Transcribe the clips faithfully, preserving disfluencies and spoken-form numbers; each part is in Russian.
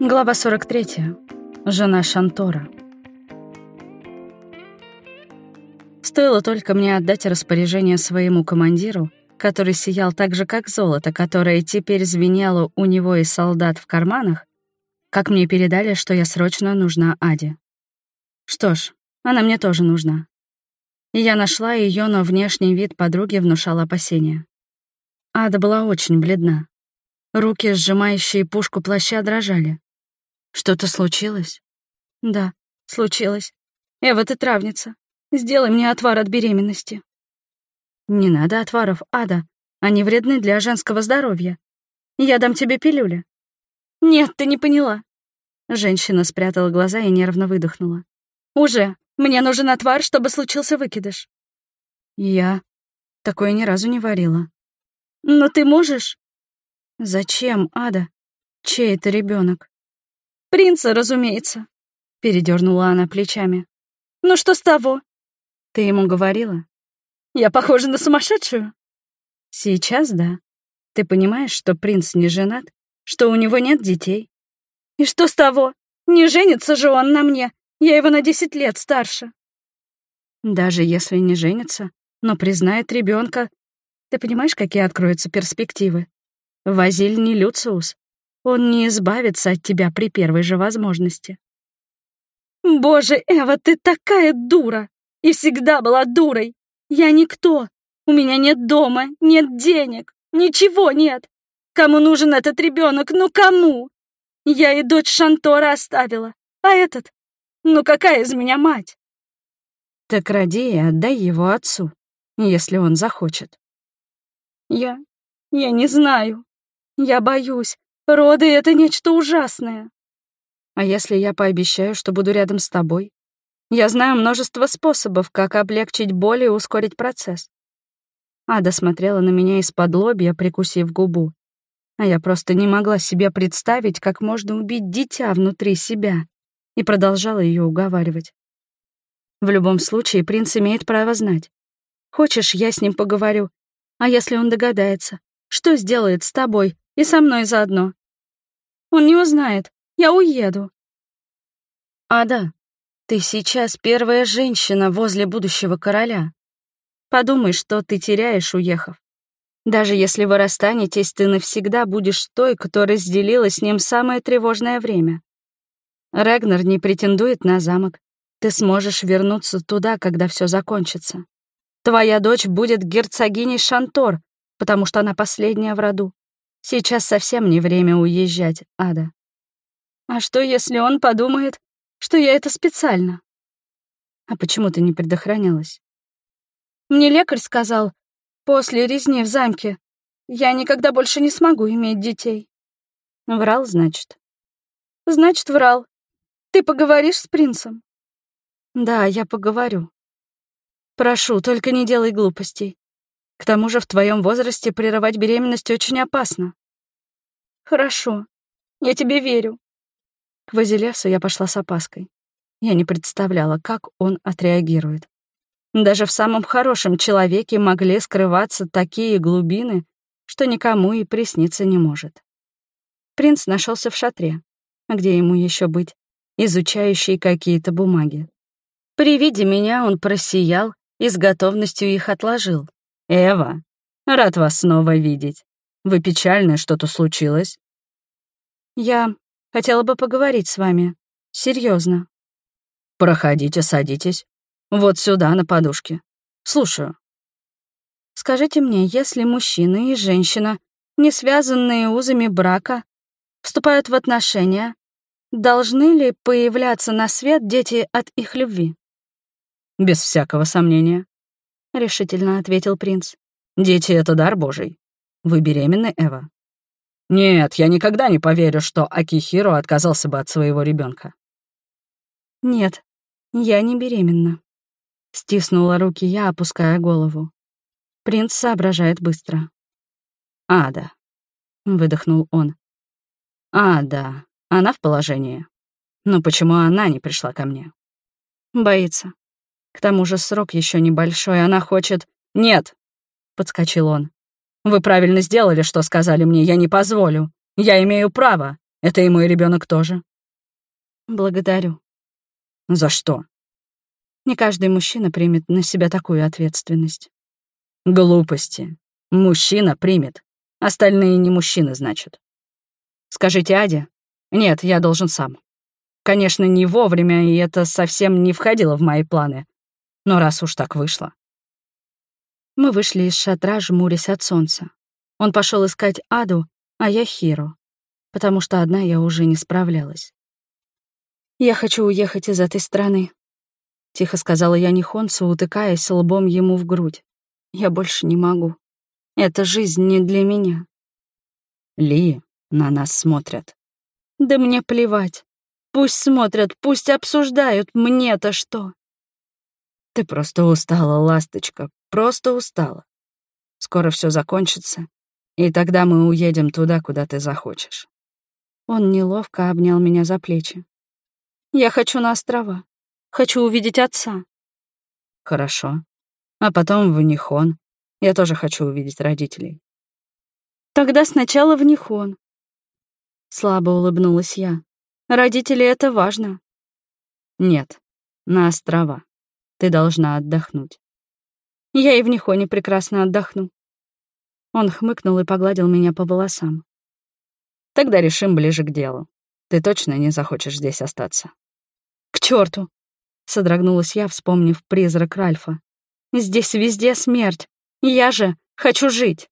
Глава сорок третья. Жена Шантора. Стоило только мне отдать распоряжение своему командиру, который сиял так же, как золото, которое теперь звенело у него и солдат в карманах, как мне передали, что я срочно нужна Аде. Что ж, она мне тоже нужна. И я нашла ее, но внешний вид подруги внушал опасения. Ада была очень бледна. Руки, сжимающие пушку плаща, дрожали. «Что-то случилось?» «Да, случилось. Эва, ты травница. Сделай мне отвар от беременности». «Не надо отваров, Ада. Они вредны для женского здоровья. Я дам тебе пилюли». «Нет, ты не поняла». Женщина спрятала глаза и нервно выдохнула. «Уже. Мне нужен отвар, чтобы случился выкидыш». «Я такое ни разу не варила». «Но ты можешь?» «Зачем, Ада? Чей это ребенок? «Принца, разумеется», — передернула она плечами. «Ну что с того?» «Ты ему говорила?» «Я похожа на сумасшедшую?» «Сейчас да. Ты понимаешь, что принц не женат, что у него нет детей?» «И что с того? Не женится же он на мне. Я его на десять лет старше». «Даже если не женится, но признает ребенка, ты понимаешь, какие откроются перспективы? Вазиль не Люциус. Он не избавится от тебя при первой же возможности». «Боже, Эва, ты такая дура! И всегда была дурой! Я никто! У меня нет дома, нет денег, ничего нет! Кому нужен этот ребенок? Ну кому? Я и дочь Шантора оставила, а этот? Ну какая из меня мать?» «Так роди и отдай его отцу, если он захочет». «Я... я не знаю. Я боюсь. Роды — это нечто ужасное». «А если я пообещаю, что буду рядом с тобой? Я знаю множество способов, как облегчить боль и ускорить процесс». Ада смотрела на меня из-под лобья, прикусив губу. А я просто не могла себе представить, как можно убить дитя внутри себя, и продолжала ее уговаривать. «В любом случае, принц имеет право знать. Хочешь, я с ним поговорю? А если он догадается, что сделает с тобой и со мной заодно?» «Он не узнает. Я уеду». «Ада, ты сейчас первая женщина возле будущего короля. Подумай, что ты теряешь, уехав. Даже если вы расстанетесь, ты навсегда будешь той, кто разделила с ним самое тревожное время. Регнар не претендует на замок. Ты сможешь вернуться туда, когда все закончится. Твоя дочь будет герцогиней Шантор, потому что она последняя в роду. Сейчас совсем не время уезжать, Ада». «А что, если он подумает, что я это специально?» «А почему ты не предохранялась?» «Мне лекарь сказал, после резни в замке я никогда больше не смогу иметь детей». «Врал, значит?» «Значит, врал. Ты поговоришь с принцем?» «Да, я поговорю. Прошу, только не делай глупостей. К тому же в твоем возрасте прерывать беременность очень опасно». «Хорошо, я тебе верю». К Вазилевсу я пошла с опаской. Я не представляла, как он отреагирует. Даже в самом хорошем человеке могли скрываться такие глубины, что никому и присниться не может. Принц нашелся в шатре, где ему еще быть, изучающий какие-то бумаги. При виде меня он просиял и с готовностью их отложил. «Эва, рад вас снова видеть. Вы печальны, что-то случилось?» «Я хотела бы поговорить с вами. Серьезно. «Проходите, садитесь. Вот сюда, на подушке. Слушаю». «Скажите мне, если мужчина и женщина, не связанные узами брака, вступают в отношения, должны ли появляться на свет дети от их любви?» «Без всякого сомнения», — решительно ответил принц. «Дети — это дар Божий. Вы беременны, Эва?» «Нет, я никогда не поверю, что Акихиро отказался бы от своего ребенка. «Нет, я не беременна», — стиснула руки я, опуская голову. Принц соображает быстро. «Ада», — выдохнул он. «Ада, она в положении. Но почему она не пришла ко мне?» «Боится. К тому же срок еще небольшой, она хочет...» «Нет», — подскочил он. «Вы правильно сделали, что сказали мне, я не позволю. Я имею право. Это и мой ребенок тоже. Благодарю. За что? Не каждый мужчина примет на себя такую ответственность. Глупости. Мужчина примет. Остальные не мужчины, значит. Скажите Аде. Нет, я должен сам. Конечно, не вовремя, и это совсем не входило в мои планы. Но раз уж так вышло. Мы вышли из шатра, жмурясь от солнца. Он пошел искать Аду, а я Хиро, потому что одна я уже не справлялась. «Я хочу уехать из этой страны», — тихо сказала я Нихонцу, утыкаясь лбом ему в грудь. «Я больше не могу. Эта жизнь не для меня». Ли, на нас смотрят. «Да мне плевать. Пусть смотрят, пусть обсуждают. Мне-то что?» Ты просто устала, ласточка, просто устала. Скоро все закончится, и тогда мы уедем туда, куда ты захочешь». Он неловко обнял меня за плечи. «Я хочу на острова. Хочу увидеть отца». «Хорошо. А потом в Нихон. Я тоже хочу увидеть родителей». «Тогда сначала в Нихон». Слабо улыбнулась я. «Родители — это важно». «Нет, на острова. Ты должна отдохнуть». «Я и в Нихоне прекрасно отдохну». Он хмыкнул и погладил меня по волосам. «Тогда решим ближе к делу. Ты точно не захочешь здесь остаться?» «К черту! Содрогнулась я, вспомнив призрак Ральфа. «Здесь везде смерть. Я же хочу жить».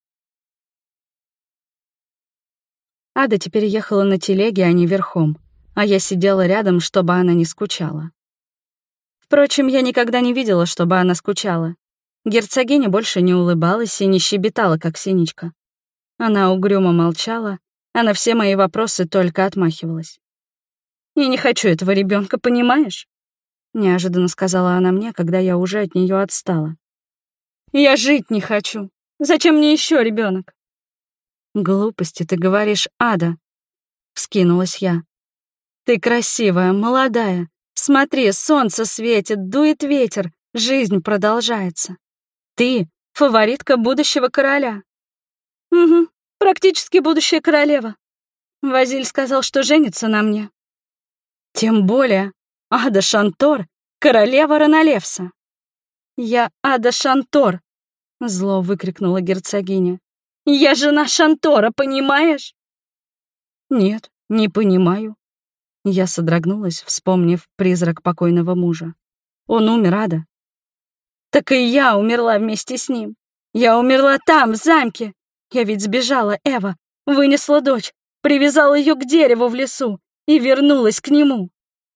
Ада теперь ехала на телеге, а не верхом, а я сидела рядом, чтобы она не скучала. Впрочем, я никогда не видела, чтобы она скучала. Герцогиня больше не улыбалась и не щебетала, как синичка. Она угрюмо молчала, а на все мои вопросы только отмахивалась. «Я не хочу этого ребенка, понимаешь?» — неожиданно сказала она мне, когда я уже от нее отстала. «Я жить не хочу. Зачем мне еще ребенок? «Глупости ты говоришь, Ада», — вскинулась я. «Ты красивая, молодая. Смотри, солнце светит, дует ветер, жизнь продолжается. Ты — фаворитка будущего короля». «Угу, практически будущая королева. Вазиль сказал, что женится на мне». «Тем более Ада Шантор — королева Ранолевса». «Я Ада Шантор», — зло выкрикнула герцогиня. «Я жена Шантора, понимаешь?» «Нет, не понимаю». Я содрогнулась, вспомнив призрак покойного мужа. «Он умер, Ада». «Так и я умерла вместе с ним. Я умерла там, в замке. Я ведь сбежала, Эва, вынесла дочь, привязала ее к дереву в лесу и вернулась к нему».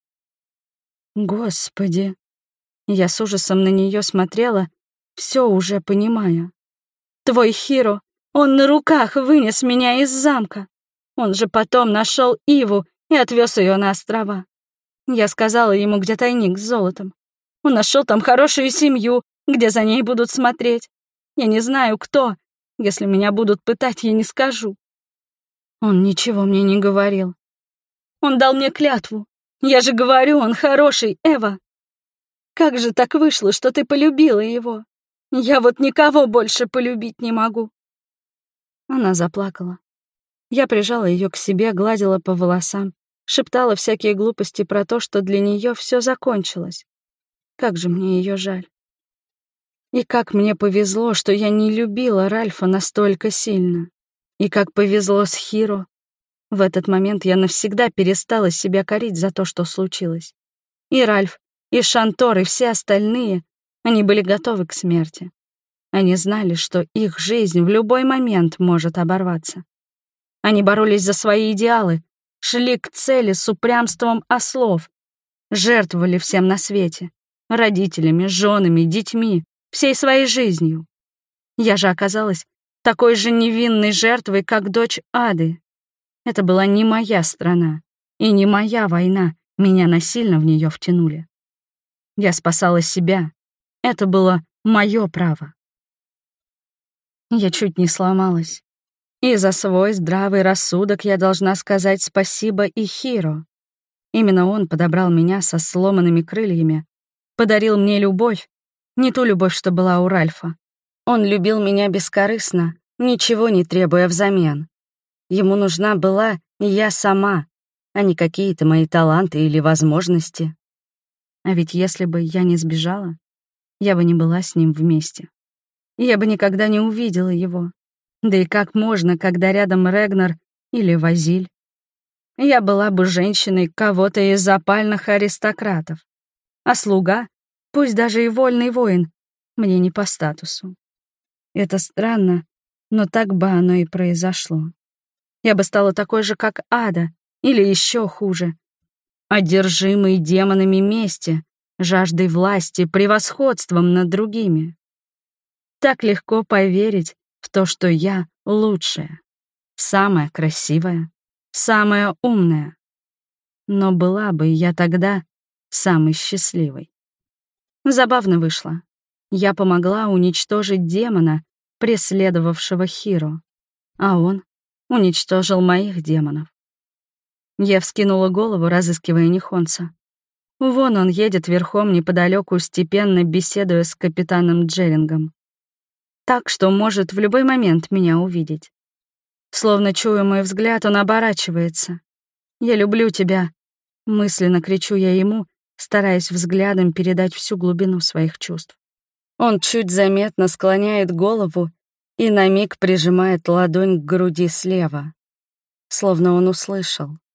Господи. Я с ужасом на нее смотрела, все уже понимая. «Твой Хиро, он на руках вынес меня из замка. Он же потом нашел Иву и отвез ее на острова. Я сказала ему, где тайник с золотом. Он нашел там хорошую семью, где за ней будут смотреть. Я не знаю, кто. Если меня будут пытать, я не скажу». Он ничего мне не говорил. Он дал мне клятву. Я же говорю, он хороший, Эва. Как же так вышло, что ты полюбила его? Я вот никого больше полюбить не могу». Она заплакала. Я прижала ее к себе, гладила по волосам, шептала всякие глупости про то, что для нее все закончилось. Как же мне ее жаль. И как мне повезло, что я не любила Ральфа настолько сильно. И как повезло с Хиро. В этот момент я навсегда перестала себя корить за то, что случилось. И Ральф, и Шантор, и все остальные, они были готовы к смерти. Они знали, что их жизнь в любой момент может оборваться. Они боролись за свои идеалы, шли к цели с упрямством ослов, жертвовали всем на свете, родителями, женами, детьми, всей своей жизнью. Я же оказалась такой же невинной жертвой, как дочь Ады. Это была не моя страна и не моя война, меня насильно в нее втянули. Я спасала себя. Это было мое право. Я чуть не сломалась. И за свой здравый рассудок я должна сказать спасибо и Хиро. Именно он подобрал меня со сломанными крыльями, подарил мне любовь, не ту любовь, что была у Ральфа. Он любил меня бескорыстно, ничего не требуя взамен. Ему нужна была я сама, а не какие-то мои таланты или возможности. А ведь если бы я не сбежала, я бы не была с ним вместе. Я бы никогда не увидела его. Да и как можно, когда рядом Регнар или Вазиль? Я была бы женщиной кого-то из опальных аристократов. А слуга, пусть даже и вольный воин, мне не по статусу. Это странно, но так бы оно и произошло. Я бы стала такой же, как Ада, или еще хуже. Одержимой демонами мести, жаждой власти, превосходством над другими. Так легко поверить в то, что я лучшая, самая красивая, самая умная. Но была бы я тогда самой счастливой. Забавно вышло. Я помогла уничтожить демона, преследовавшего Хиро, а он уничтожил моих демонов. Я вскинула голову, разыскивая Нихонца. Вон он едет верхом неподалеку, степенно беседуя с капитаном Джерингом. Так, что может в любой момент меня увидеть. Словно чуя мой взгляд, он оборачивается. «Я люблю тебя», — мысленно кричу я ему, стараясь взглядом передать всю глубину своих чувств. Он чуть заметно склоняет голову и на миг прижимает ладонь к груди слева. Словно он услышал.